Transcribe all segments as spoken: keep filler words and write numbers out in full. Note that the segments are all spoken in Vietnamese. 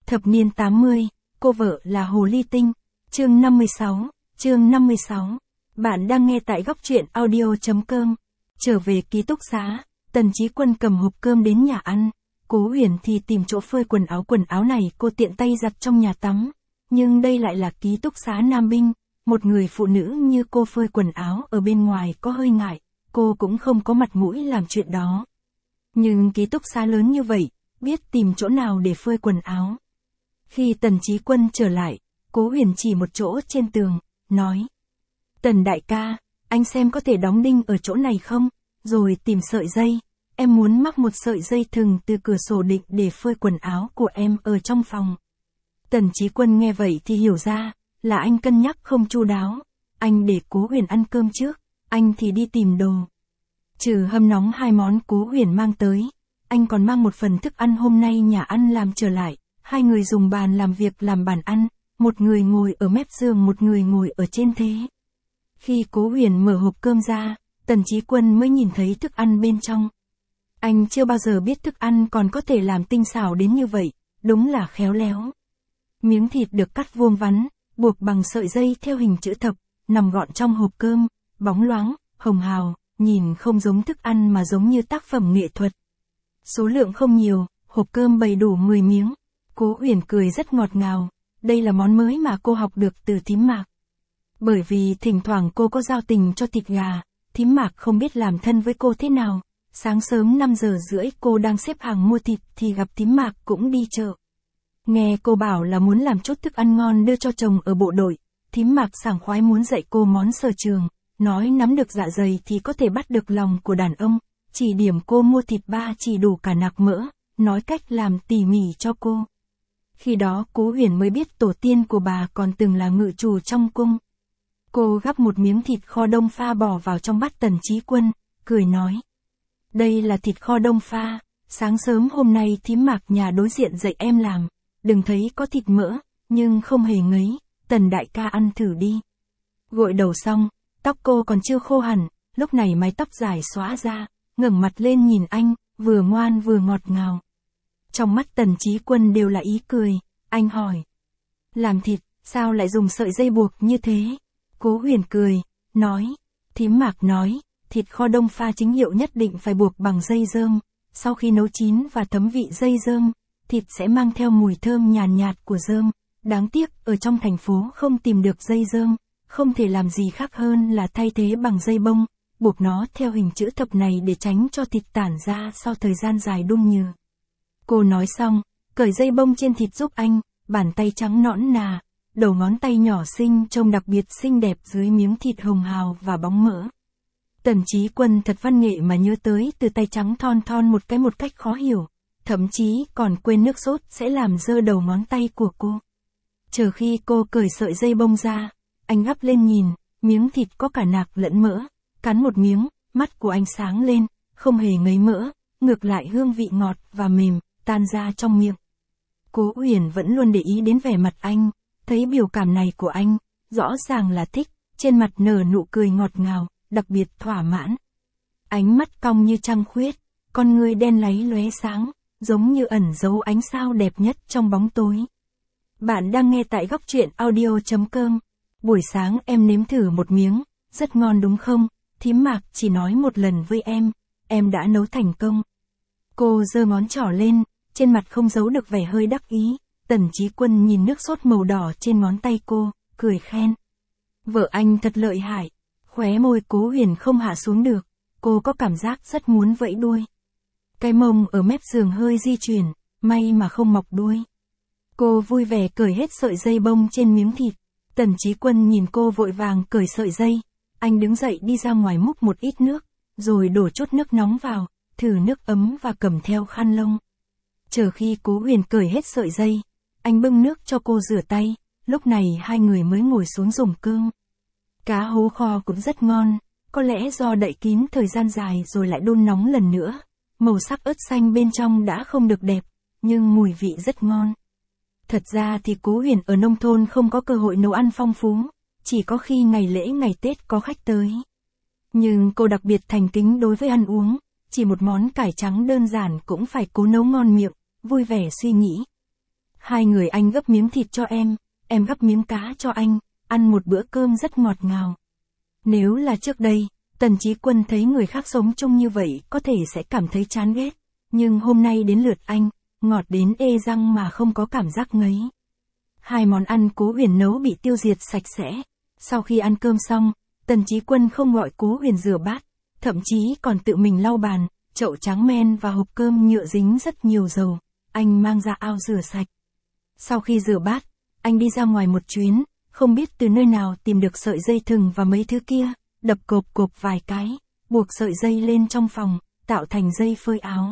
Thập niên tám mươi, cô vợ là Hồ Ly Tinh, chương năm mươi sáu, chương năm mươi sáu. Bạn đang nghe tại góc truyện audio.com. Trở về ký túc xá, Tần Chí Quân cầm hộp cơm đến nhà ăn, Cố Huyền thì tìm chỗ phơi quần áo quần áo này cô tiện tay giặt trong nhà tắm. Nhưng đây lại là ký túc xá nam binh, một người phụ nữ như cô phơi quần áo ở bên ngoài có hơi ngại, cô cũng không có mặt mũi làm chuyện đó. Nhưng ký túc xá lớn như vậy, biết tìm chỗ nào để phơi quần áo. Khi Tần Chí Quân trở lại, Cố Huyền chỉ một chỗ trên tường, nói: Tần đại ca, anh xem có thể đóng đinh ở chỗ này không, rồi tìm sợi dây, em muốn mắc một sợi dây thừng từ cửa sổ định để phơi quần áo của em ở trong phòng. Tần Chí Quân nghe vậy thì hiểu ra, là anh cân nhắc không chu đáo, anh để Cố Huyền ăn cơm trước, anh thì đi tìm đồ. Trừ hâm nóng hai món Cố Huyền mang tới, anh còn mang một phần thức ăn hôm nay nhà ăn làm trở lại, hai người dùng bàn làm việc làm bàn ăn, một người ngồi ở mép giường một người ngồi ở trên thế. Khi Cố Huyền mở hộp cơm ra, Tần Chí Quân mới nhìn thấy thức ăn bên trong. Anh chưa bao giờ biết thức ăn còn có thể làm tinh xảo đến như vậy, đúng là khéo léo. Miếng thịt được cắt vuông vắn, buộc bằng sợi dây theo hình chữ thập, nằm gọn trong hộp cơm, bóng loáng, hồng hào, nhìn không giống thức ăn mà giống như tác phẩm nghệ thuật. Số lượng không nhiều, hộp cơm bày đủ mười miếng. Cố Huyền cười rất ngọt ngào, đây là món mới mà cô học được từ thím Mạc. Bởi vì thỉnh thoảng cô có giao tình cho thịt gà, thím Mạc không biết làm thân với cô thế nào. Sáng sớm năm giờ rưỡi cô đang xếp hàng mua thịt thì gặp thím Mạc cũng đi chợ. Nghe cô bảo là muốn làm chút thức ăn ngon đưa cho chồng ở bộ đội, thím Mạc sảng khoái muốn dạy cô món sở trường, nói nắm được dạ dày thì có thể bắt được lòng của đàn ông, chỉ điểm cô mua thịt ba chỉ đủ cả nạc mỡ, nói cách làm tỉ mỉ cho cô. Khi đó Cố Huyền mới biết tổ tiên của bà còn từng là ngự chủ trong cung. Cô gắp một miếng thịt kho đông pha bỏ vào trong bát Tần Chí Quân, cười nói: Đây là thịt kho đông pha, sáng sớm hôm nay thím Mạc nhà đối diện dạy em làm, đừng thấy có thịt mỡ, nhưng không hề ngấy, Tần đại ca ăn thử đi. Gội đầu xong, tóc cô còn chưa khô hẳn, lúc này mái tóc dài xõa ra, ngẩng mặt lên nhìn anh, vừa ngoan vừa ngọt ngào. Trong mắt Tần Chí Quân đều là ý cười, anh hỏi: Làm thịt, sao lại dùng sợi dây buộc như thế? Cố Huyền cười, nói: Thím Mạc nói, thịt kho đông pha chính hiệu nhất định phải buộc bằng dây rơm, sau khi nấu chín và thấm vị dây rơm, thịt sẽ mang theo mùi thơm nhàn nhạt, nhạt của rơm. Đáng tiếc, ở trong thành phố không tìm được dây rơm, không thể làm gì khác hơn là thay thế bằng dây bông, buộc nó theo hình chữ thập này để tránh cho thịt tản ra sau thời gian dài đun nhừ. Cô nói xong, cởi dây bông trên thịt giúp anh, bàn tay trắng nõn nà, đầu ngón tay nhỏ xinh trông đặc biệt xinh đẹp dưới miếng thịt hồng hào và bóng mỡ. Tần Chí Quân thật văn nghệ mà nhớ tới từ tay trắng thon thon một cái một cách khó hiểu, thậm chí còn quên nước sốt sẽ làm dơ đầu ngón tay của cô. Chờ khi cô cởi sợi dây bông ra, anh gắp lên nhìn, miếng thịt có cả nạc lẫn mỡ, cắn một miếng, mắt của anh sáng lên, không hề ngấy mỡ, ngược lại hương vị ngọt và mềm, tan ra trong miệng. Cố Huyền vẫn luôn để ý đến vẻ mặt anh, thấy biểu cảm này của anh, rõ ràng là thích, trên mặt nở nụ cười ngọt ngào, đặc biệt thỏa mãn. Ánh mắt cong như trăng khuyết, con ngươi đen láy lóe sáng, giống như ẩn giấu ánh sao đẹp nhất trong bóng tối. Bạn đang nghe tại góc truyện audio.com. Buổi sáng em nếm thử một miếng, rất ngon đúng không? Thím Mạc chỉ nói một lần với em, em đã nấu thành công. Cô giơ ngón trỏ lên, trên mặt không giấu được vẻ hơi đắc ý. Tần Chí Quân nhìn nước sốt màu đỏ trên ngón tay cô, cười khen: Vợ anh thật lợi hại. Khóe môi Cố Huyền không hạ xuống được, cô có cảm giác rất muốn vẫy đuôi. Cái mông ở mép giường hơi di chuyển, may mà không mọc đuôi. Cô vui vẻ cởi hết sợi dây bông trên miếng thịt. Tần Chí Quân nhìn cô vội vàng cởi sợi dây, anh đứng dậy đi ra ngoài múc một ít nước, rồi đổ chút nước nóng vào, thử nước ấm và cầm theo khăn lông. Chờ khi Cố Huyền cởi hết sợi dây, anh bưng nước cho cô rửa tay, lúc này hai người mới ngồi xuống dùng cơm. Cá hố kho cũng rất ngon, có lẽ do đậy kín thời gian dài rồi lại đun nóng lần nữa. Màu sắc ớt xanh bên trong đã không được đẹp, nhưng mùi vị rất ngon. Thật ra thì Cố Huyền ở nông thôn không có cơ hội nấu ăn phong phú, chỉ có khi ngày lễ ngày Tết có khách tới. Nhưng cô đặc biệt thành kính đối với ăn uống, chỉ một món cải trắng đơn giản cũng phải cố nấu ngon miệng, vui vẻ suy nghĩ. Hai người anh gấp miếng thịt cho em, em gấp miếng cá cho anh, ăn một bữa cơm rất ngọt ngào. Nếu là trước đây, Tần Chí Quân thấy người khác sống chung như vậy có thể sẽ cảm thấy chán ghét. Nhưng hôm nay đến lượt anh, ngọt đến ê răng mà không có cảm giác ngấy. Hai món ăn Cố Huyền nấu bị tiêu diệt sạch sẽ. Sau khi ăn cơm xong, Tần Chí Quân không gọi Cố Huyền rửa bát, thậm chí còn tự mình lau bàn, chậu tráng men và hộp cơm nhựa dính rất nhiều dầu, anh mang ra ao rửa sạch. Sau khi rửa bát, anh đi ra ngoài một chuyến, không biết từ nơi nào tìm được sợi dây thừng và mấy thứ kia, đập cộp cộp vài cái, buộc sợi dây lên trong phòng, tạo thành dây phơi áo.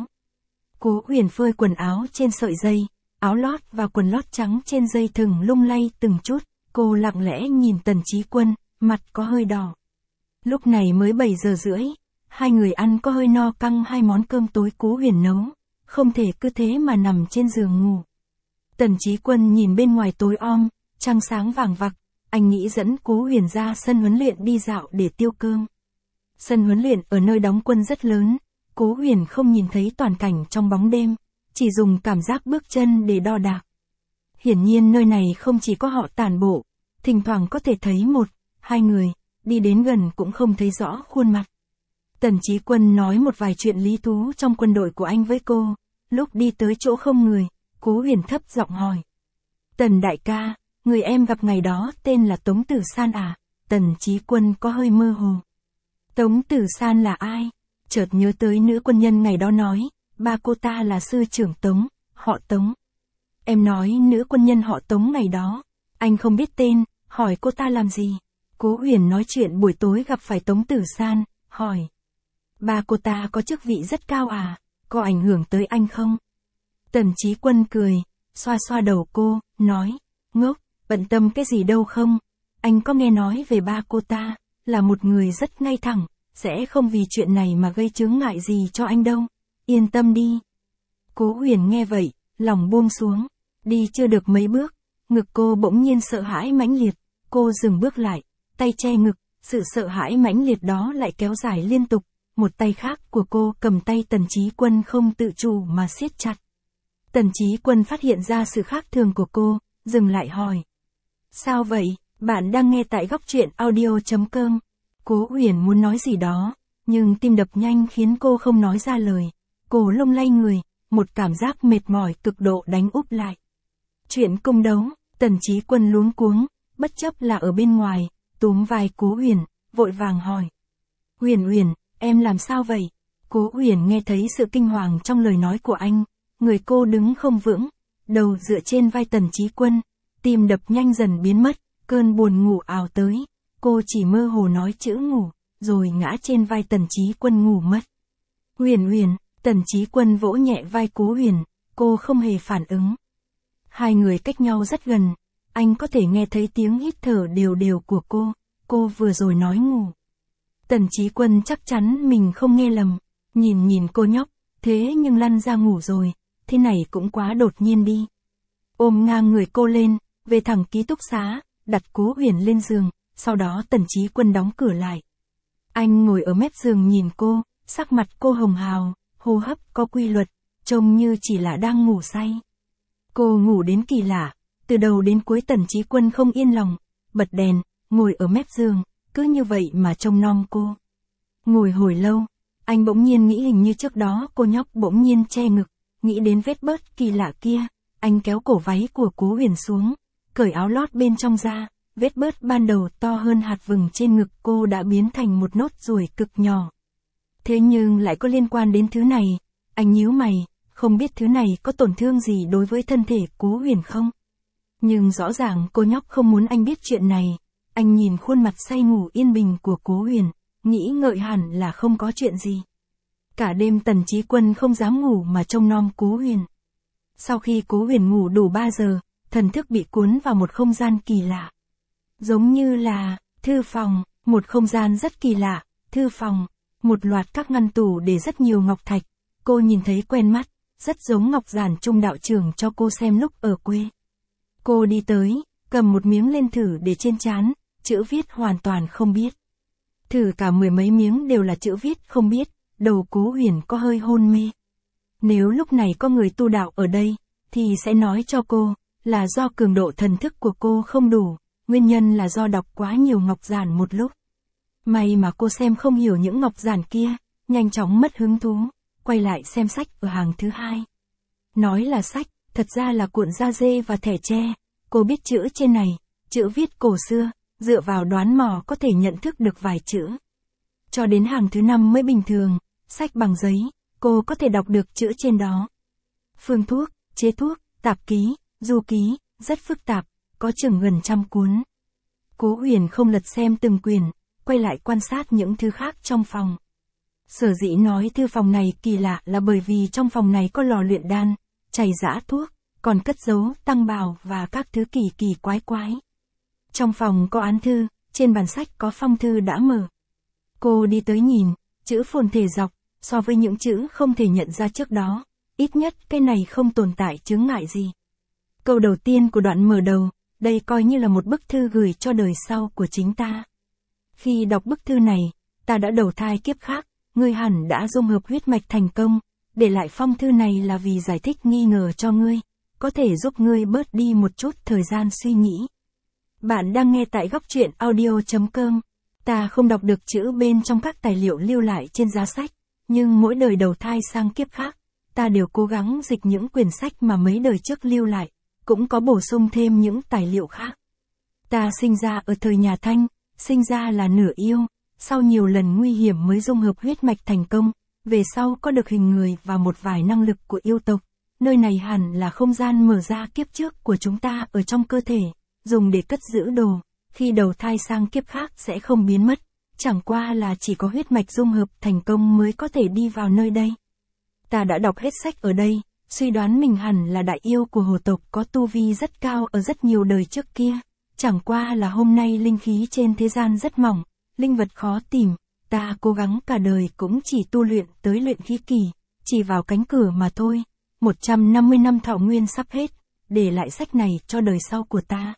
Cố Huyền phơi quần áo trên sợi dây, áo lót và quần lót trắng trên dây thừng lung lay từng chút, cô lặng lẽ nhìn Tần Chí Quân, mặt có hơi đỏ. Lúc này mới bảy giờ rưỡi, hai người ăn có hơi no căng hai món cơm tối Cố Huyền nấu, không thể cứ thế mà nằm trên giường ngủ. Tần Chí Quân nhìn bên ngoài tối om, trăng sáng vàng vặc, anh nghĩ dẫn Cố Huyền ra sân huấn luyện đi dạo để tiêu cơm. Sân huấn luyện ở nơi đóng quân rất lớn, Cố Huyền không nhìn thấy toàn cảnh trong bóng đêm, chỉ dùng cảm giác bước chân để đo đạc. Hiển nhiên nơi này không chỉ có họ tản bộ, thỉnh thoảng có thể thấy một, hai người, đi đến gần cũng không thấy rõ khuôn mặt. Tần Chí Quân nói một vài chuyện lý thú trong quân đội của anh với cô, lúc đi tới chỗ không người, Cố Huyền thấp giọng hỏi. Tần đại ca, người em gặp ngày đó tên là Tống Tử San à? Tần Chí Quân có hơi mơ hồ. Tống Tử San là ai? Chợt nhớ tới nữ quân nhân ngày đó nói, ba cô ta là sư trưởng Tống, họ Tống. Em nói nữ quân nhân họ Tống ngày đó, anh không biết tên, hỏi cô ta làm gì? Cố Huyền nói chuyện buổi tối gặp phải Tống Tử San, hỏi. Ba cô ta có chức vị rất cao à, có ảnh hưởng tới anh không? Tần Chí Quân cười, xoa xoa đầu cô, nói, ngốc, bận tâm cái gì đâu không? Anh có nghe nói về ba cô ta, là một người rất ngay thẳng, sẽ không vì chuyện này mà gây chướng ngại gì cho anh đâu, yên tâm đi. Cố Huyền nghe vậy, lòng buông xuống, đi chưa được mấy bước, ngực cô bỗng nhiên sợ hãi mãnh liệt, cô dừng bước lại, tay che ngực, sự sợ hãi mãnh liệt đó lại kéo dài liên tục, một tay khác của cô cầm tay Tần Chí Quân không tự chủ mà siết chặt. Tần Chí Quân phát hiện ra sự khác thường của cô, dừng lại hỏi. Sao vậy, bạn đang nghe tại góc truyện audio chấm com. Cố Huyền muốn nói gì đó, nhưng tim đập nhanh khiến cô không nói ra lời. Cô lung lay người, một cảm giác mệt mỏi cực độ đánh úp lại. Chuyện cung đấu, Tần Chí Quân luống cuống, bất chấp là ở bên ngoài, túm vai Cố Huyền, vội vàng hỏi. Huyền Huyền, em làm sao vậy? Cố Huyền nghe thấy sự kinh hoàng trong lời nói của anh, người cô đứng không vững, đầu dựa trên vai Tần Chí Quân, tim đập nhanh dần biến mất, cơn buồn ngủ ào tới, cô chỉ mơ hồ nói chữ ngủ, rồi ngã trên vai Tần Chí Quân ngủ mất. Huyền Huyền, Tần Chí Quân vỗ nhẹ vai Cố Huyền, cô không hề phản ứng. Hai người cách nhau rất gần, anh có thể nghe thấy tiếng hít thở đều đều của cô, cô vừa rồi nói ngủ. Tần Chí Quân chắc chắn mình không nghe lầm, nhìn nhìn cô nhóc, thế nhưng lăn ra ngủ rồi, thế này cũng quá đột nhiên đi. Ôm ngang người cô lên, về thẳng ký túc xá, đặt Cố Huyền lên giường, sau đó Tần Chí Quân đóng cửa lại. Anh ngồi ở mép giường nhìn cô, sắc mặt cô hồng hào, hô hấp có quy luật, trông như chỉ là đang ngủ say. Cô ngủ đến kỳ lạ, từ đầu đến cuối Tần Chí Quân không yên lòng, bật đèn, ngồi ở mép giường, cứ như vậy mà trông nom cô. Ngồi hồi lâu, anh bỗng nhiên nghĩ hình như trước đó cô nhóc bỗng nhiên che ngực, nghĩ đến vết bớt kỳ lạ kia, anh kéo cổ váy của Cố Huyền xuống, cởi áo lót bên trong ra, vết bớt ban đầu to hơn hạt vừng trên ngực cô đã biến thành một nốt ruồi cực nhỏ. Thế nhưng lại có liên quan đến thứ này, anh nhíu mày, không biết thứ này có tổn thương gì đối với thân thể Cố Huyền không? Nhưng rõ ràng cô nhóc không muốn anh biết chuyện này, anh nhìn khuôn mặt say ngủ yên bình của Cố Huyền, nghĩ ngợi hẳn là không có chuyện gì. Cả đêm Tần Chí Quân không dám ngủ mà trông nom Cố Huyền. Sau khi Cố Huyền ngủ đủ ba giờ, thần thức bị cuốn vào một không gian kỳ lạ. Giống như là, thư phòng, một không gian rất kỳ lạ, thư phòng, một loạt các ngăn tủ để rất nhiều ngọc thạch, cô nhìn thấy quen mắt, rất giống ngọc giản Trung đạo trưởng cho cô xem lúc ở quê. Cô đi tới, cầm một miếng lên thử để trên trán, chữ viết hoàn toàn không biết. Thử cả mười mấy miếng đều là chữ viết không biết, đầu Cố Huyền có hơi hôn mê. Nếu lúc này có người tu đạo ở đây, thì sẽ nói cho cô, là do cường độ thần thức của cô không đủ, nguyên nhân là do đọc quá nhiều ngọc giản một lúc. May mà cô xem không hiểu những ngọc giản kia, nhanh chóng mất hứng thú, quay lại xem sách ở hàng thứ hai. Nói là sách, thật ra là cuộn da dê và thẻ tre, cô biết chữ trên này, chữ viết cổ xưa, dựa vào đoán mò có thể nhận thức được vài chữ. Cho đến hàng thứ năm mới bình thường, sách bằng giấy, cô có thể đọc được chữ trên đó. Phương thuốc, chế thuốc, tạp ký, du ký, rất phức tạp, có chừng gần trăm cuốn. Cố Huyền không lật xem từng quyển, quay lại quan sát những thứ khác trong phòng. Sở dĩ nói thư phòng này kỳ lạ là bởi vì trong phòng này có lò luyện đan, chày giã thuốc, còn cất giấu tăng bào và các thứ kỳ kỳ quái quái. Trong phòng có án thư, trên bàn sách có phong thư đã mở. Cô đi tới nhìn, chữ phồn thể dọc, so với những chữ không thể nhận ra trước đó, ít nhất cái này không tồn tại chướng ngại gì. Câu đầu tiên của đoạn mở đầu, đây coi như là một bức thư gửi cho đời sau của chính ta. Khi đọc bức thư này, ta đã đầu thai kiếp khác, ngươi hẳn đã dung hợp huyết mạch thành công, để lại phong thư này là vì giải thích nghi ngờ cho ngươi, có thể giúp ngươi bớt đi một chút thời gian suy nghĩ. Bạn đang nghe tại góc truyện audio chấm com. Ta không đọc được chữ bên trong các tài liệu lưu lại trên giá sách, nhưng mỗi đời đầu thai sang kiếp khác, ta đều cố gắng dịch những quyển sách mà mấy đời trước lưu lại, cũng có bổ sung thêm những tài liệu khác. Ta sinh ra ở thời nhà Thanh, sinh ra là nửa yêu, sau nhiều lần nguy hiểm mới dung hợp huyết mạch thành công, về sau có được hình người và một vài năng lực của yêu tộc. Nơi này hẳn là không gian mở ra kiếp trước của chúng ta ở trong cơ thể, dùng để cất giữ đồ, khi đầu thai sang kiếp khác sẽ không biến mất, chẳng qua là chỉ có huyết mạch dung hợp thành công mới có thể đi vào nơi đây. Ta đã đọc hết sách ở đây, suy đoán mình hẳn là đại yêu của hồ tộc có tu vi rất cao ở rất nhiều đời trước kia, chẳng qua là hôm nay linh khí trên thế gian rất mỏng, linh vật khó tìm, ta cố gắng cả đời cũng chỉ tu luyện tới luyện khí kỳ, chỉ vào cánh cửa mà thôi. một trăm năm mươi năm thọ nguyên sắp hết, để lại sách này cho đời sau của ta.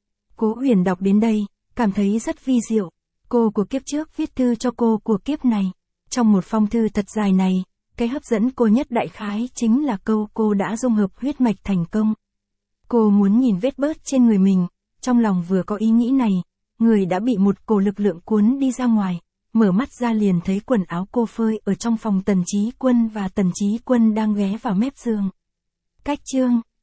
Cố Huyền đọc đến đây, cảm thấy rất vi diệu. Cô của kiếp trước viết thư cho cô của kiếp này. Trong một phong thư thật dài này, cái hấp dẫn cô nhất đại khái chính là câu cô đã dung hợp huyết mạch thành công. Cô muốn nhìn vết bớt trên người mình, trong lòng vừa có ý nghĩ này, người đã bị một cổ lực lượng cuốn đi ra ngoài, mở mắt ra liền thấy quần áo cô phơi ở trong phòng Tần Chí Quân và Tần Chí Quân đang ghé vào mép giường. Cách chương